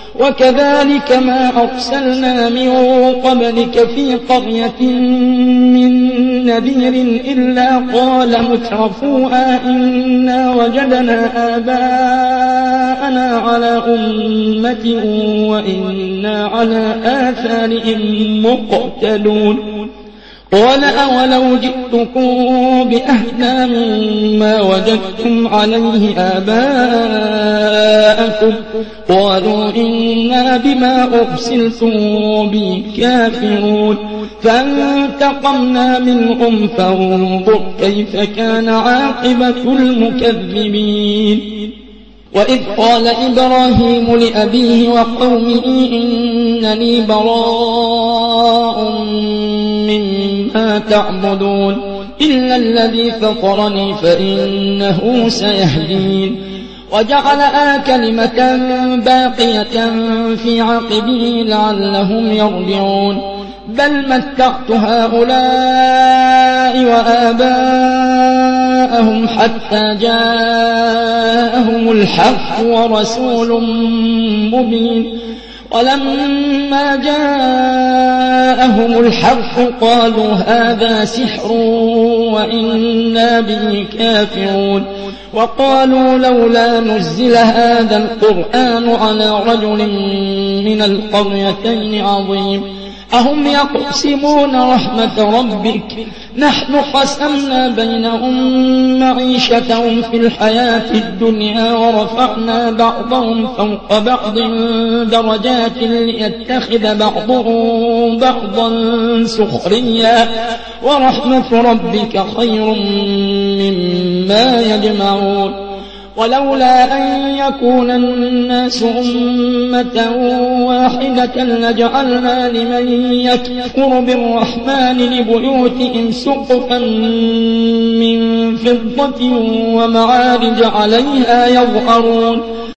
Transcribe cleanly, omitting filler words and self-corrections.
وكذلك ما أرسلنا من قبلك في قرية من نذير إلا قال مترفوها إنا وجدنا آباءنا على أمة وإنا على آثارهم مقتدون قال أولو جئتكم بأهدى مما وجدتم عليه آباءكم قالوا إنا بما أرسلتم به كافرون فانتقمنا منهم فانظر كيف كان عاقبة المكذبين وإذ قال إبراهيم لأبيه وقومه إنني براء مما تعبدون إلا الذي فطرني فإنه سيهدين وجعلها كلمة باقية في عقبه لعلهم يرجعون بل متعت هؤلاء وآباءهم حتى جاءهم الحق ورسول مبين ولما جاءهم الحق قالوا هذا سحر وإنا به كافرون وقالوا لولا نزل هذا القرآن على رجل من القريتين عظيم أهم يقسمون رحمة ربك نحن قسمنا بينهم معيشتهم في الحياة الدنيا ورفعنا بعضهم فوق بعض درجات ليتخذ بعضهم بعضا سخريا ورحمة ربك خير مما يجمعون ولولا أن يكون الناس أمة واحدة لجعلنا لمن يكفر بالرحمن لبيوتهم سقفا من فضة ومعارج عليها يظهرون